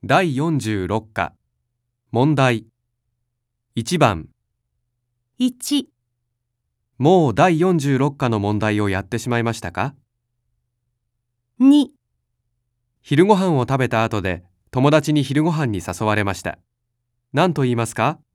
第46課問題1番 1、 もう第46課の問題をやってしまいましたか？ 2、 昼ご飯を食べた後で友達に昼ご飯に誘われました。何と言いますか？